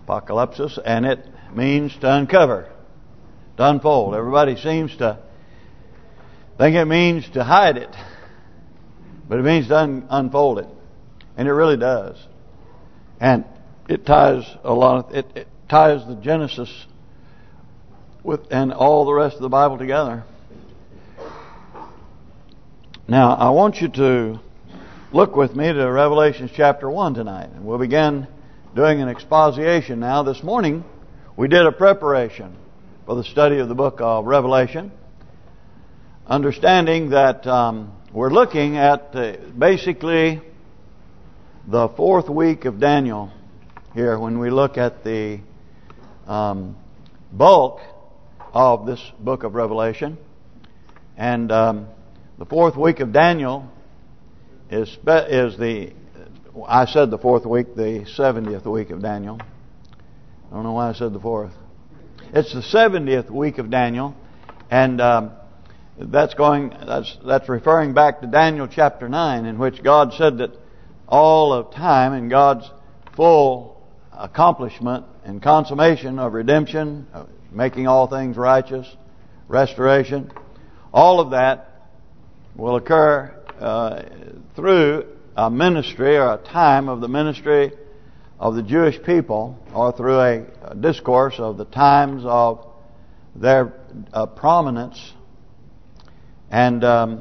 Apocalypsis, and it means to uncover, to unfold. Everybody seems to think it means to hide it, but it means to unfold it, and it really does. And it ties a lot. It ties the Genesis with and all the rest of the Bible together. Now, I want you to look with me to Revelation chapter 1 tonight, and we'll begin doing an exposition. Now, this morning we did a preparation for the study of the book of Revelation, understanding that we're looking at basically the fourth week of Daniel here when we look at the bulk of this book of Revelation. And the fourth week of Daniel is the, I said the fourth week, the 70th week of Daniel. I don't know why I said the fourth. It's the 70th week of Daniel, and that's referring back to Daniel chapter 9, in which God said that all of time and God's full accomplishment and consummation of redemption, of making all things righteous, restoration, all of that will occur through a ministry or a time of the ministry of the Jewish people, or through a discourse of the times of their prominence, and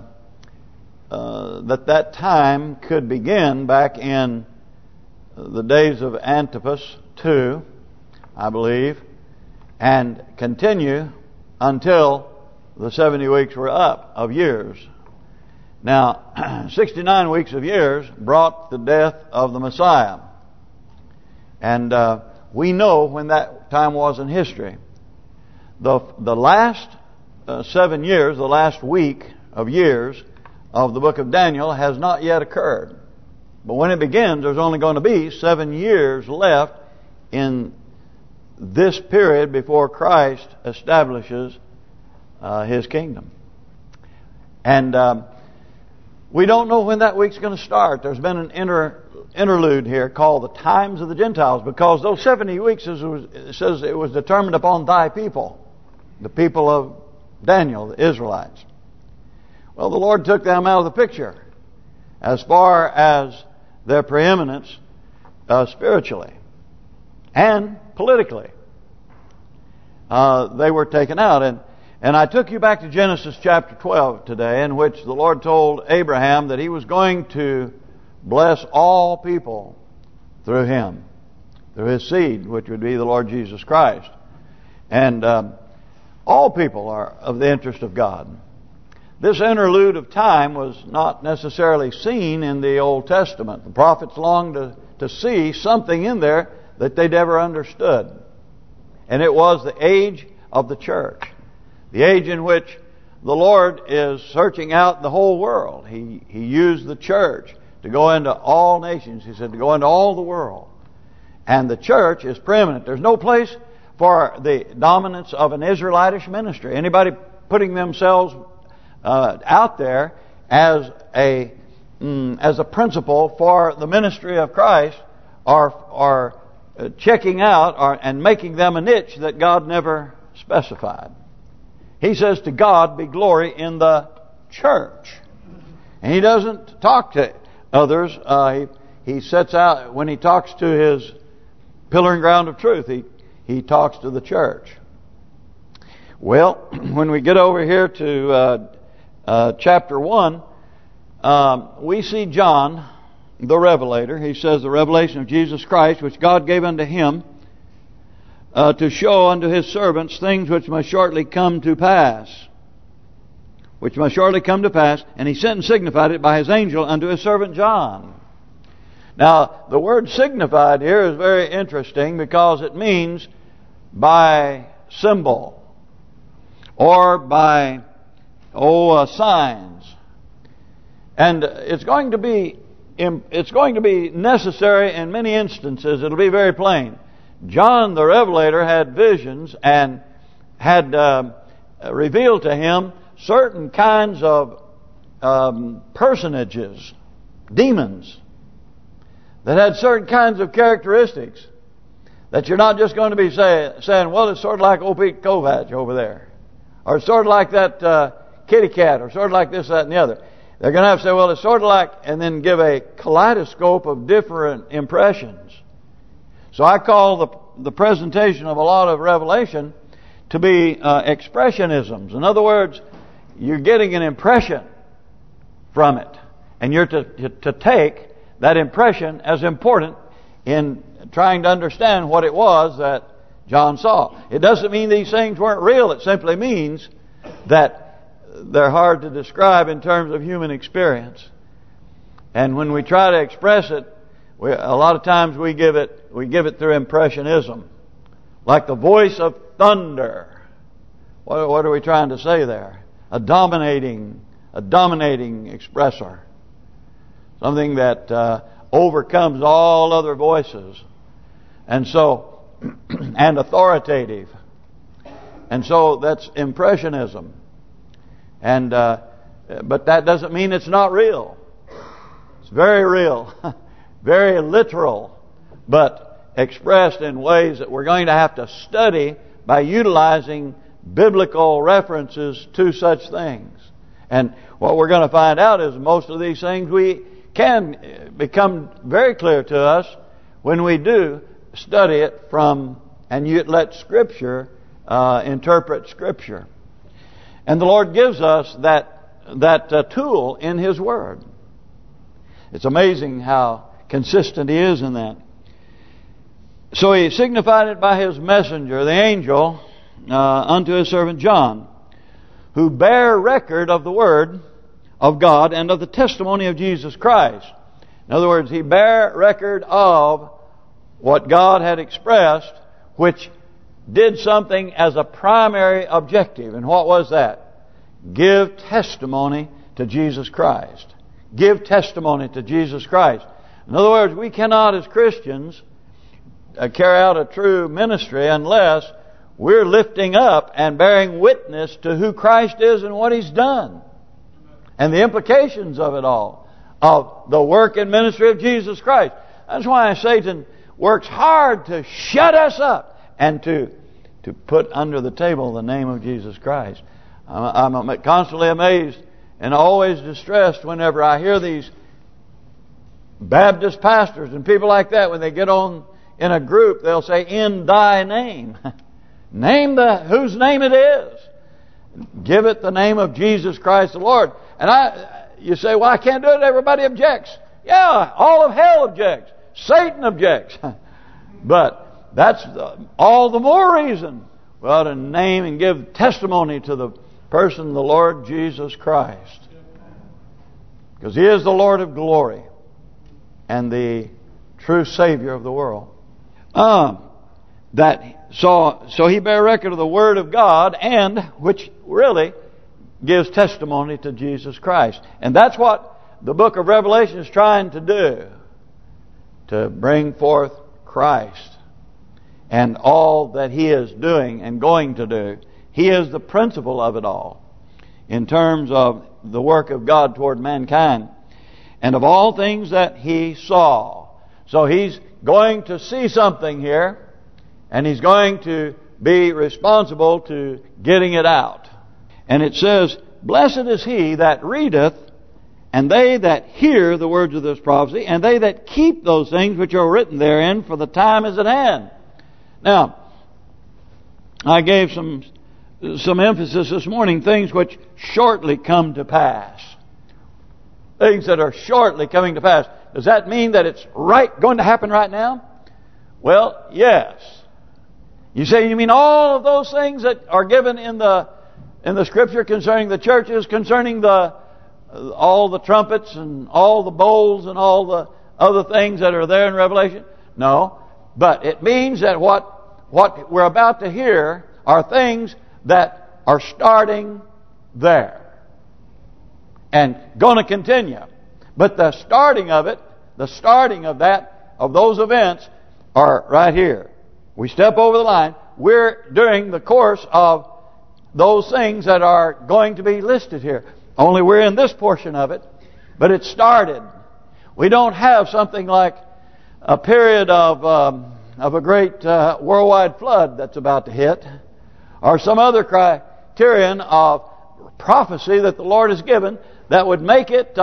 that time could begin back in the days of Antipas II, I believe, and continue until the 70 weeks were up of years. Now, 69 weeks of years brought the death of the Messiah. And we know when that time was in history. The last 7 years, the last week of years of the book of Daniel has not yet occurred. But when it begins, there's only going to be 7 years left in this period before Christ establishes His kingdom. And we don't know when that week's going to start. There's been an interlude here called the times of the Gentiles, because those 70 weeks, it says it was determined upon thy people, the people of Daniel, the Israelites. Well, the Lord took them out of the picture as far as their preeminence spiritually and politically. They were taken out. And I took you back to Genesis chapter 12 today, in which the Lord told Abraham that He was going to bless all people through him, through his seed, which would be the Lord Jesus Christ. And all people are of the interest of God. This interlude of time was not necessarily seen in the Old Testament. The prophets longed to see something in there that they'd never understood. And it was the age of the church. The age in which the Lord is searching out the whole world. He used the church to go into all nations. He said to go into all the world. And the church is preeminent. There's no place for the dominance of an Israelitish ministry. Anybody putting themselves out there as a principle for the ministry of Christ are checking out and making them a niche that God never specified. He says to God be glory in the church. And He doesn't talk to others. He sets out, when He talks to His pillar and ground of truth, He talks to the church. Well, when we get over here to chapter 1, we see John, the Revelator. He says the revelation of Jesus Christ, which God gave unto Him, to show unto His servants things which must shortly come to pass. Which must shortly come to pass. And He sent and signified it by His angel unto His servant John. Now, the word signified here is very interesting, because it means by symbol or by signs. And it's going to be necessary in many instances. It'll be very plain. John the Revelator had visions and had revealed to him certain kinds of personages, demons, that had certain kinds of characteristics That you're not just going to be saying, well, it's sort of like old Pete Kovach over there. Or it's sort of like that kitty cat, or sort of like this, that, and the other. They're going to have to say, well, it's sort of like, and then give a kaleidoscope of different impressions. So I call the presentation of a lot of Revelation to be expressionisms. In other words, you're getting an impression from it. And you're to take that impression as important in trying to understand what it was that John saw. It doesn't mean these things weren't real. It simply means that they're hard to describe in terms of human experience. And when we try to express it, a lot of times we give it through impressionism, like the voice of thunder. What are we trying to say there? A dominating expressor, something that overcomes all other voices, and so and authoritative, and so that's impressionism. And but that doesn't mean it's not real. It's very real. Very literal, but expressed in ways that we're going to have to study by utilizing biblical references to such things. And what we're going to find out is most of these things we can become very clear to us when we do study it from, and you let Scripture interpret Scripture. And the Lord gives us that tool in His Word. It's amazing how consistent He is in that. So He signified it by His messenger, the angel, unto His servant John, who bear record of the Word of God and of the testimony of Jesus Christ. In other words, he bear record of what God had expressed, which did something as a primary objective. And what was that? Give testimony to Jesus Christ. Give testimony to Jesus Christ. In other words, we cannot as Christians carry out a true ministry unless we're lifting up and bearing witness to who Christ is and what He's done. And the implications of it all. Of the work and ministry of Jesus Christ. That's why Satan works hard to shut us up and to put under the table the name of Jesus Christ. I'm constantly amazed and always distressed whenever I hear these Baptist pastors and people like that, when they get on in a group, they'll say, "In Thy name." Name whose name it is. Give it the name of Jesus Christ the Lord. And you say, well, I can't do it. Everybody objects. Yeah, all of hell objects. Satan objects. But that's all the more reason we ought to name and give testimony to the person, the Lord Jesus Christ. Because He is the Lord of glory and the true Savior of the world. So He bear record of the Word of God, and which really gives testimony to Jesus Christ. And that's what the book of Revelation is trying to do. To bring forth Christ and all that He is doing and going to do. He is the principle of it all in terms of the work of God toward mankind. And of all things that He saw. So He's going to see something here. And He's going to be responsible to getting it out. And it says, "Blessed is he that readeth, and they that hear the words of this prophecy, and they that keep those things which are written therein, for the time is at hand." Now, I gave some emphasis this morning, things which shortly come to pass. Things that are shortly coming to pass. Does that mean that it's going to happen right now? Well, yes. You say, you mean all of those things that are given in the Scripture concerning the churches, concerning all the trumpets and all the bowls and all the other things that are there in Revelation? No, but it means that what we're about to hear are things that are starting there and going to continue. But the starting of those events are right here. We step over the line. We're during the course of those things that are going to be listed here. Only we're in this portion of it, but it started. We don't have something like a period of of a great worldwide flood that's about to hit, or some other criterion of prophecy that the Lord has given that would make it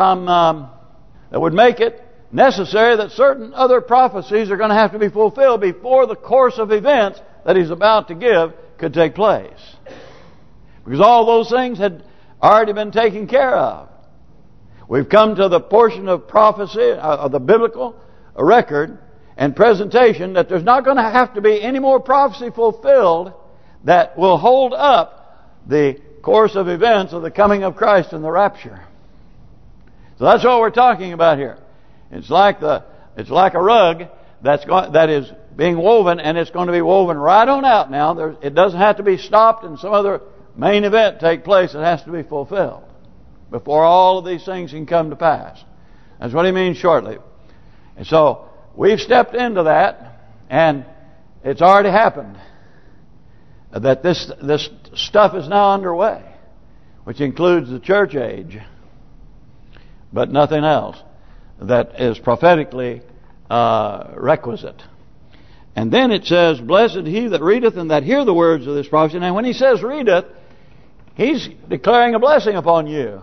necessary that certain other prophecies are going to have to be fulfilled before the course of events that He's about to give could take place. Because all those things had already been taken care of. We've come to the portion of prophecy, of the biblical record and presentation, that there's not going to have to be any more prophecy fulfilled that will hold up the course of events of the coming of Christ and the rapture. So that's what we're talking about here. It's like a rug that is being woven, and it's going to be woven right on out now. It doesn't have to be stopped and some other main event take place. It has to be fulfilled before all of these things can come to pass. That's what He means shortly. And so we've stepped into that, and it's already happened. That this stuff is now underway, which includes the church age, but nothing else that is prophetically requisite. And then it says, "Blessed he that readeth and that hear the words of this prophecy." Now when He says readeth, He's declaring a blessing upon you.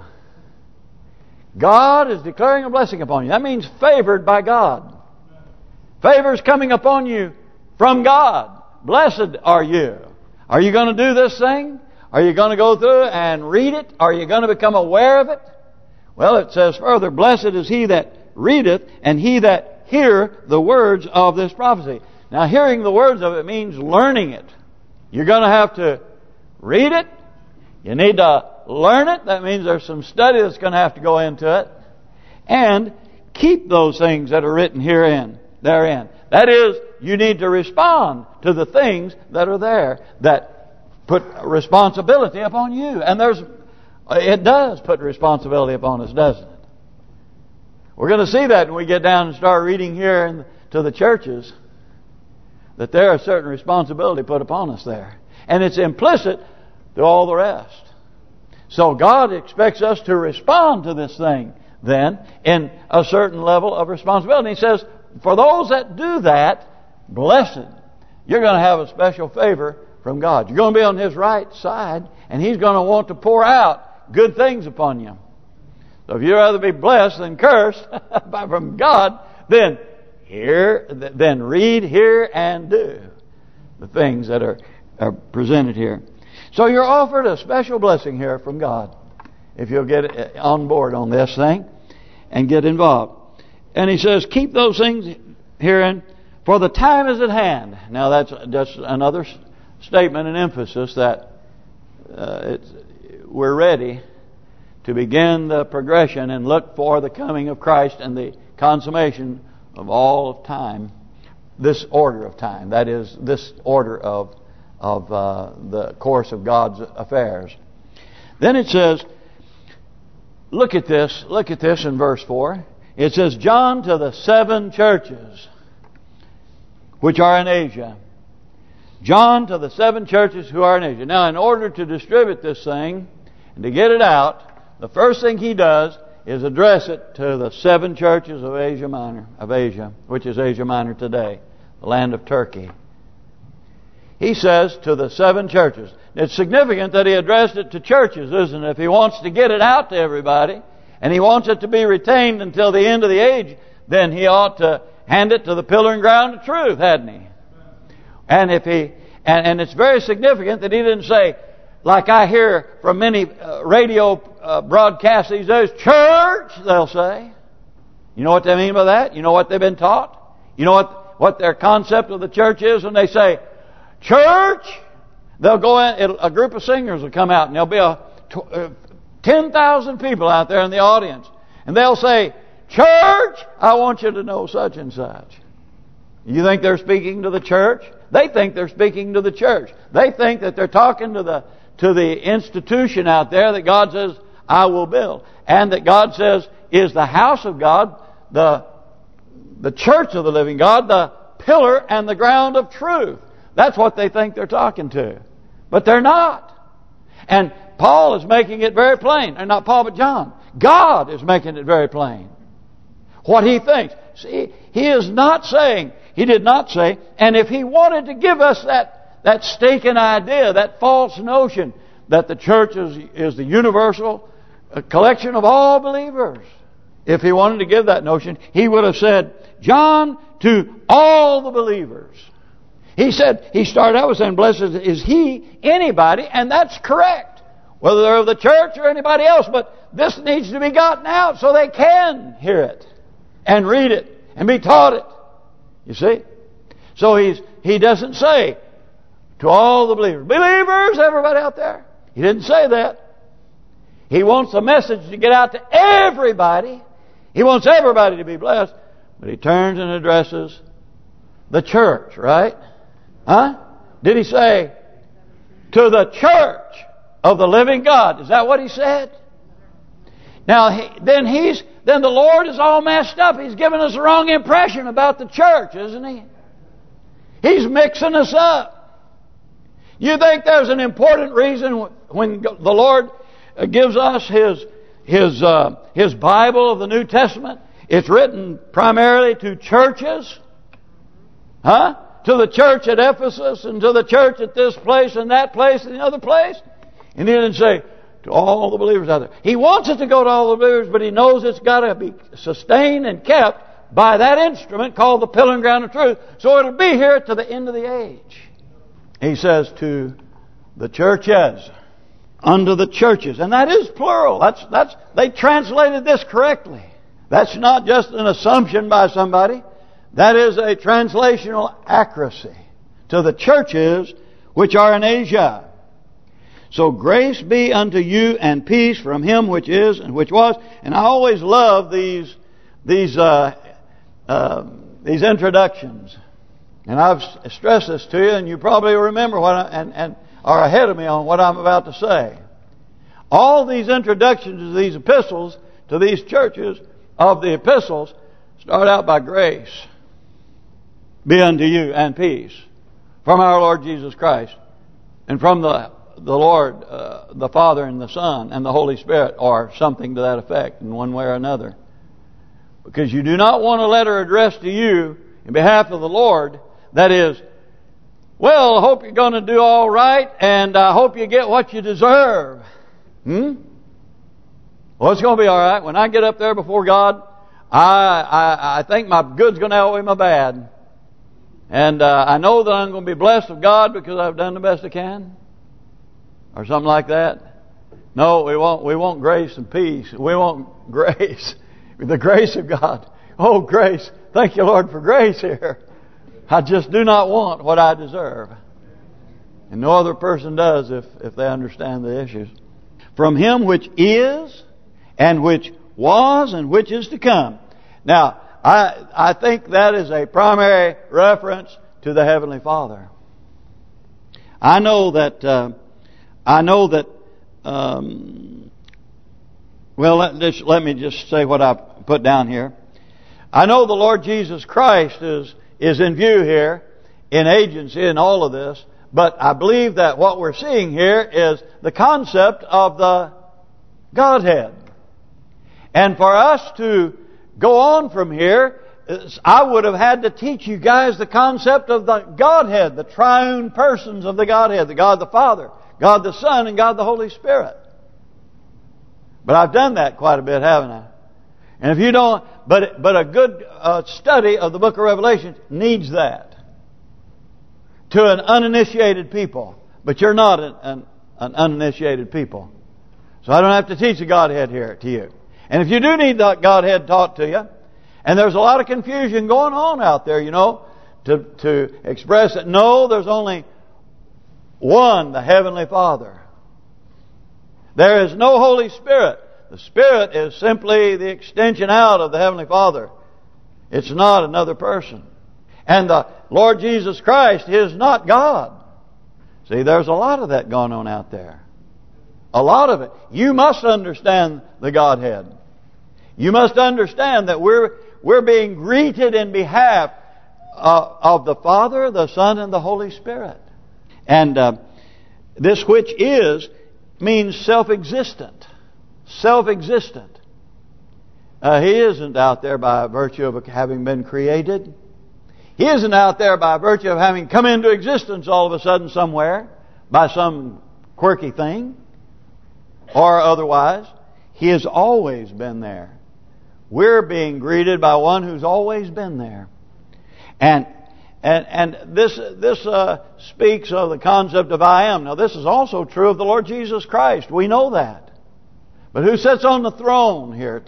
God is declaring a blessing upon you. That means favored by God. Favor is coming upon you from God. Blessed are you. Are you going to do this thing? Are you going to go through and read it? Are you going to become aware of it? Well, it says further, "Blessed is he that readeth and he that hear the words of this prophecy." Now, hearing the words of it means learning it. You're going to have to read it. You need to learn it. That means there's some study that's going to have to go into it. And keep those things that are written therein. That is, you need to respond to the things that are there that put responsibility upon you. And it does put responsibility upon us, doesn't it? We're going to see that when we get down and start reading here to the churches, that there is certain responsibility put upon us there. And it's implicit to all the rest. So God expects us to respond to this thing then in a certain level of responsibility. He says, for those that do that, blessed. You're going to have a special favor from God. You're going to be on His right side, and He's going to want to pour out good things upon you. So if you'd rather be blessed than cursed from God, then read, hear, and do the things that are presented here. So you're offered a special blessing here from God if you'll get on board on this thing and get involved. And He says, keep those things herein, for the time is at hand. Now that's just another statement and emphasis that we're ready to begin the progression and look for the coming of Christ and the consummation of all of time. This order of time, that is, this order of the course of God's affairs. Then it says, look at this in verse 4. It says, John to the 7 churches which are in Asia. John to the 7 churches who are in Asia. Now, in order to distribute this thing and to get it out, the first thing he does is address it to the 7 churches of Asia Minor, which is Asia Minor today, the land of Turkey. He says to the 7 churches. It's significant that he addressed it to churches, isn't it? If he wants to get it out to everybody, and he wants it to be retained until the end of the age, then he ought to hand it to the pillar and ground of truth, hadn't he? And and it's very significant that he didn't say, like I hear from many radio broadcasts these days, church, they'll say. You know what they mean by that? You know what they've been taught? You know what their concept of the church is when they say, church? They'll go in, a group of singers will come out, and there'll be 10,000 people out there in the audience. And they'll say, church, I want you to know such and such. You think they're speaking to the church? They think they're speaking to the church. They think that they're talking to the institution out there that God says, I will build. And that God says is the house of God, the church of the living God, the pillar and the ground of truth. That's what they think they're talking to. But they're not. And Paul is making it very plain. And not Paul, but John. God is making it very plain what he thinks. See, he is not saying He did not say, and if He wanted to give us that stinking idea, that false notion that the church is the universal collection of all believers. If He wanted to give that notion, He would have said, John, to all the believers. He said, He started out with saying, blessed is he, anybody, and that's correct. Whether they're of the church or anybody else, but this needs to be gotten out so they can hear it and read it and be taught it. You see? So He doesn't say to all the believers, believers, everybody out there. He didn't say that. He wants the message to get out to everybody. He wants everybody to be blessed. But He turns and addresses the church, right? Huh? Did He say, to the church of the living God? Is that what He said? Now, then the Lord is all messed up. He's given us the wrong impression about the church, isn't He? He's mixing us up. You think there's an important reason when the Lord gives us His Bible of the New Testament? It's written primarily to churches. Huh? To the church at Ephesus and to the church at this place and that place and the other place. And He didn't say to all the believers out there. He wants it to go to all the believers, but He knows it's got to be sustained and kept by that instrument called the pillar and ground of truth. So it'll be here to the end of the age. He says to the churches, unto the churches, and that is plural. That's they translated this correctly. That's not just an assumption by somebody. That is a translational accuracy. To the churches which are in Asia. So grace be unto you and peace from Him which is and which was. And I always love these introductions. And I've stressed this to you, and you probably remember and are ahead of me on what I'm about to say. All these introductions to these epistles, to these churches of the epistles, start out by grace. Be unto you and peace from our Lord Jesus Christ and from the Lord, the Father and the Son and the Holy Spirit, or something to that effect in one way or another. Because you do not want a letter addressed to you in behalf of the Lord that is, well, I hope you're going to do all right and I hope you get what you deserve. Well, it's going to be all right. When I get up there before God, I think my good's going to outweigh my bad. And I know that I'm going to be blessed of God because I've done the best I can. Or something like that. No, we want grace and peace. We want grace. The grace of God. Oh, grace. Thank you, Lord, for grace here. I just do not want what I deserve. And no other person does if they understand the issues. From Him which is, and which was, and which is to come. Now, I think that is a primary reference to the Heavenly Father. I know that. Well, let me just say what I put down here. I know the Lord Jesus Christ is in view here, in agency in all of this, but I believe that what we're seeing here is the concept of the Godhead. And for us to go on from here, I would have had to teach you guys the concept of the Godhead, the triune persons of the Godhead, the God the Father, God the Son, and God the Holy Spirit. But I've done that quite a bit, haven't I? And if you don't, but a good study of the book of Revelation needs that. To an uninitiated people. But you're not an uninitiated people. So I don't have to teach the Godhead here to you. And if you do need the Godhead taught to you, and there's a lot of confusion going on out there, you know, to express it. No, there's only one, the Heavenly Father. There is no Holy Spirit. The Spirit is simply the extension out of the Heavenly Father. It's not another person. And the Lord Jesus Christ is not God. See, there's a lot of that going on out there. A lot of it. You must understand the Godhead. You must understand that we're being greeted in behalf of the Father, the Son, and the Holy Spirit. And this which is means self-existent. Self-existent. He isn't out there by virtue of having been created. He isn't out there by virtue of having come into existence all of a sudden somewhere by some quirky thing or otherwise. He has always been there. We're being greeted by one who's always been there. And this speaks of the concept of I am. Now this is also true of the Lord Jesus Christ. We know that. But who sits on the throne here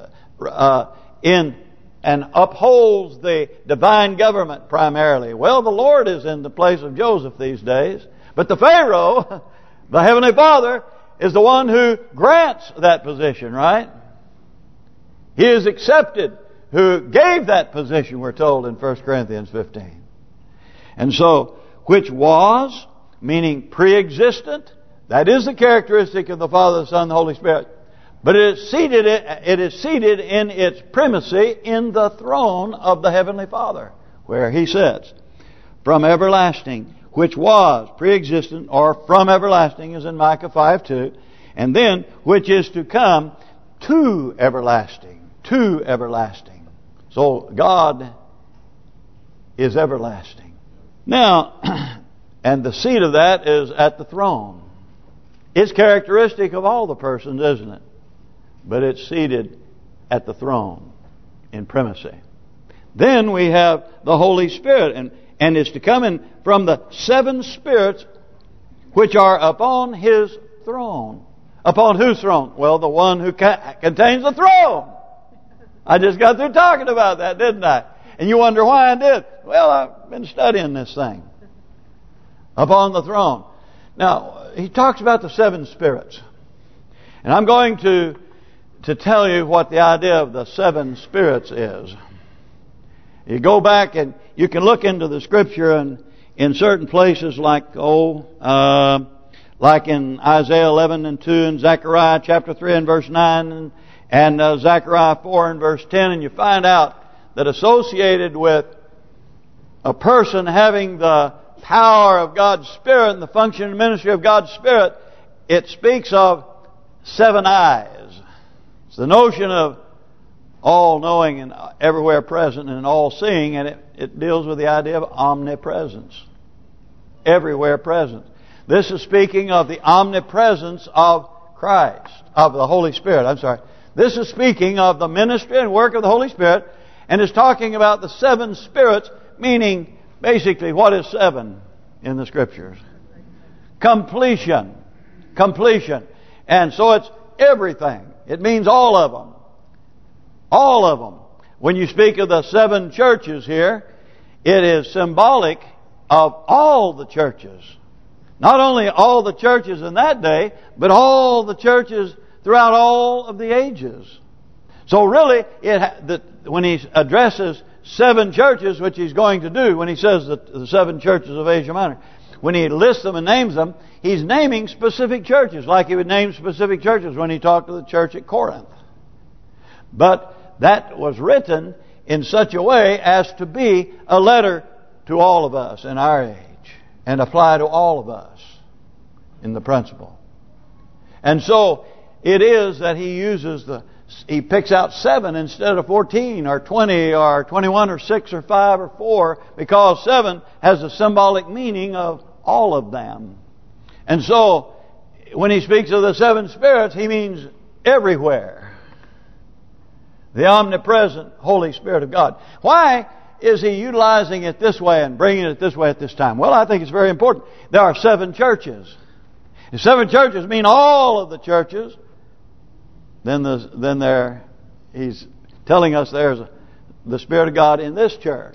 and upholds the divine government primarily? Well, the Lord is in the place of Joseph these days. But the Pharaoh, the Heavenly Father, is the one who grants that position, right? He is accepted who gave that position, we're told in 1 Corinthians 15. And so, which was, meaning pre-existent, that is the characteristic of the Father, the Son, and the Holy Spirit. But it is seated in its primacy in the throne of the Heavenly Father, where He sits. From everlasting, which was pre-existent, or from everlasting, as in Micah 5:2. And then, which is to come to everlasting. To everlasting. So, God is everlasting. Now, and the seat of that is at the throne. It's characteristic of all the persons, isn't it? But it's seated at the throne in primacy. Then we have the Holy Spirit, and it's to come in from the seven spirits which are upon His throne. Upon whose throne? Well, the one who contains the throne. I just got through talking about that, didn't I? And you wonder why I did. Well, I've been studying this thing. Upon the throne. Now, he talks about the seven spirits. And I'm going to tell you what the idea of the seven spirits is. You go back and you can look into the Scripture, and in certain places like in Isaiah 11:2 and Zechariah chapter 3 and verse 9 and Zechariah 4 and verse 10, and you find out that associated with a person having the power of God's Spirit and the function and ministry of God's Spirit, it speaks of seven eyes. It's the notion of all-knowing and everywhere present and all-seeing, and it deals with the idea of omnipresence. Everywhere present. This is speaking of the omnipresence of Christ, of the Holy Spirit. I'm sorry. This is speaking of the ministry and work of the Holy Spirit, and is talking about the seven spirits, meaning basically what is seven in the Scriptures? Completion. Completion. And so it's everything. It means all of them. All of them. When you speak of the seven churches here, it is symbolic of all the churches. Not only all the churches in that day, but all the churches throughout all of the ages. So really, when he addresses seven churches, which he's going to do, when he says that the seven churches of Asia Minor, when he lists them and names them, he's naming specific churches, like he would name specific churches when he talked to the church at Corinth. But that was written in such a way as to be a letter to all of us in our age, and apply to all of us in the principle. And so it is that he picks out 7 instead of 14 or 20 or 21 or 6 or 5 or 4, because 7 has a symbolic meaning of all of them. And so when he speaks of the 7 spirits, he means everywhere. The omnipresent Holy Spirit of God. Why is he utilizing it this way and bringing it this way at this time? Well, I think it's very important. There are 7 churches. If 7 churches mean all of the churches, then he's telling us there's the Spirit of God in this church.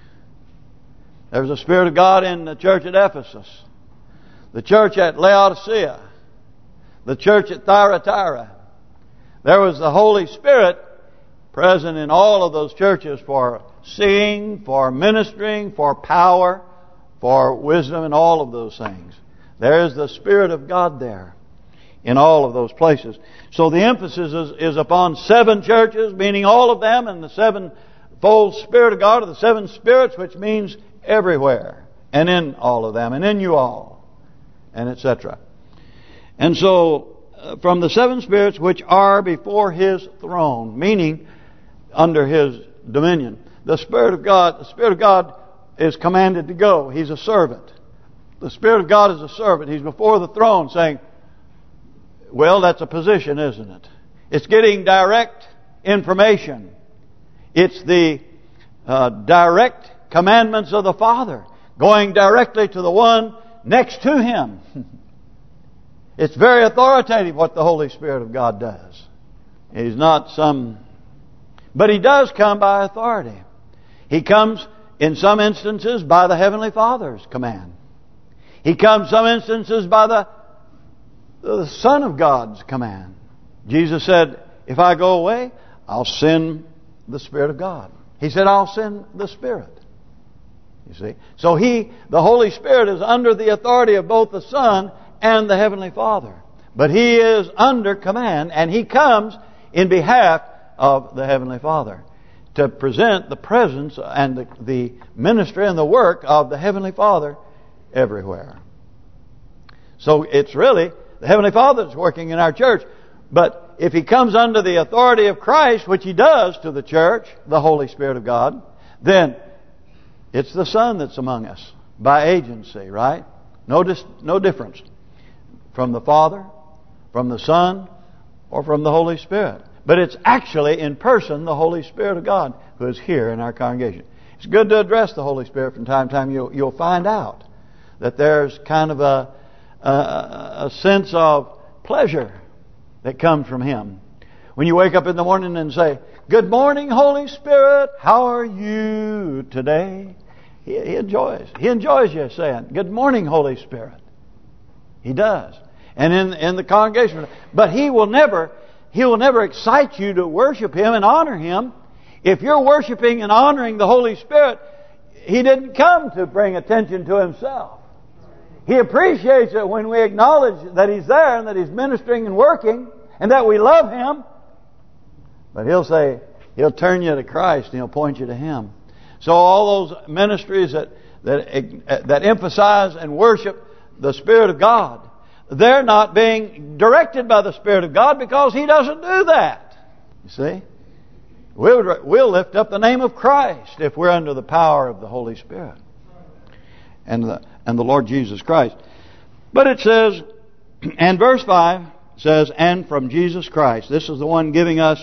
There's the Spirit of God in the church at Ephesus, the church at Laodicea, the church at Thyatira. There was the Holy Spirit present in all of those churches for seeing, for ministering, for power, for wisdom, and all of those things. There is the Spirit of God there in all of those places. So the emphasis is upon 7 churches, meaning all of them, and the 7-fold Spirit of God, or the 7 spirits, which means everywhere, and in all of them, and in you all, and etc. And so, from the 7 spirits which are before His throne, meaning under His dominion, the Spirit of God is commanded to go. He's a servant. The Spirit of God is a servant. He's before the throne saying, well, that's a position, isn't it? It's getting direct information. It's the direct commandments of the Father going directly to the one next to Him. It's very authoritative what the Holy Spirit of God does. He's not some... But He does come by authority. He comes in some instances by the Heavenly Father's command. He comes some instances by the Son of God's command. Jesus said, if I go away, I'll send the Spirit of God. He said, I'll send the Spirit. You see? So the Holy Spirit is under the authority of both the Son and the Heavenly Father. But He is under command, and He comes in behalf of the Heavenly Father to present the presence and the ministry and the work of the Heavenly Father everywhere. So it's really the Heavenly Father that's working in our church. But if He comes under the authority of Christ, which He does to the church, the Holy Spirit of God, then it's the Son that's among us by agency, right? No difference from the Father, from the Son, or from the Holy Spirit. But it's actually in person the Holy Spirit of God who is here in our congregation. It's good to address the Holy Spirit from time to time. You'll find out that there's kind of a sense of pleasure that comes from Him. When you wake up in the morning and say, good morning, Holy Spirit, how are you today? He enjoys you saying, good morning, Holy Spirit. He does. And in the congregation. But He will never excite you to worship Him and honor Him. If you're worshiping and honoring the Holy Spirit, He didn't come to bring attention to Himself. He appreciates it when we acknowledge that He's there and that He's ministering and working and that we love Him. But He'll turn you to Christ and He'll point you to Him. So all those ministries that emphasize and worship the Spirit of God, they're not being directed by the Spirit of God because He doesn't do that. You see? We'll lift up the name of Christ if we're under the power of the Holy Spirit and the Lord Jesus Christ. But it says, and verse 5 says, and from Jesus Christ. This is the one giving us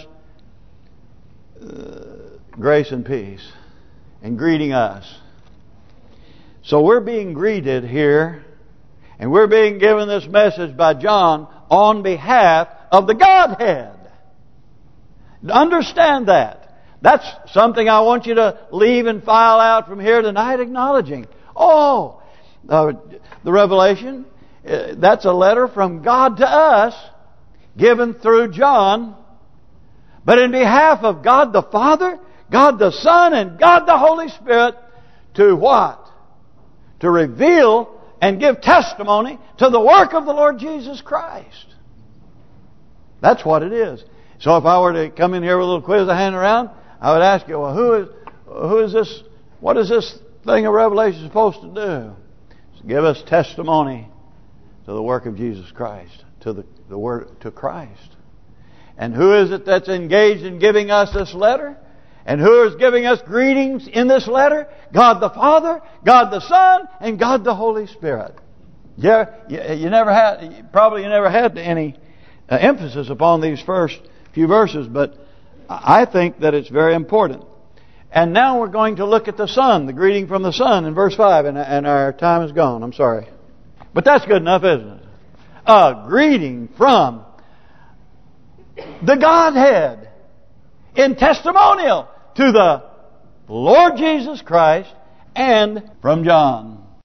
grace and peace and greeting us. So we're being greeted here, and we're being given this message by John on behalf of the Godhead. Understand that. That's something I want you to leave and file out from here tonight, acknowledging. The Revelation, that's a letter from God to us, given through John, but in behalf of God the Father, God the Son, and God the Holy Spirit, to what? To reveal and give testimony to the work of the Lord Jesus Christ. That's what it is. So if I were to come in here with a little quiz to hand around, I would ask you, well, who is this? What is this thing of Revelation supposed to do? It's give us testimony to the work of Jesus Christ, to the word, to Christ. And who is it that's engaged in giving us this letter? And who is giving us greetings in this letter? God the Father, God the Son, and God the Holy Spirit. You never had any emphasis upon these first few verses, but I think that it's very important. And now we're going to look at the Son, the greeting from the Son in verse 5, and our time is gone. I'm sorry. But that's good enough, isn't it? A greeting from the Godhead in testimonial to the Lord Jesus Christ and from John.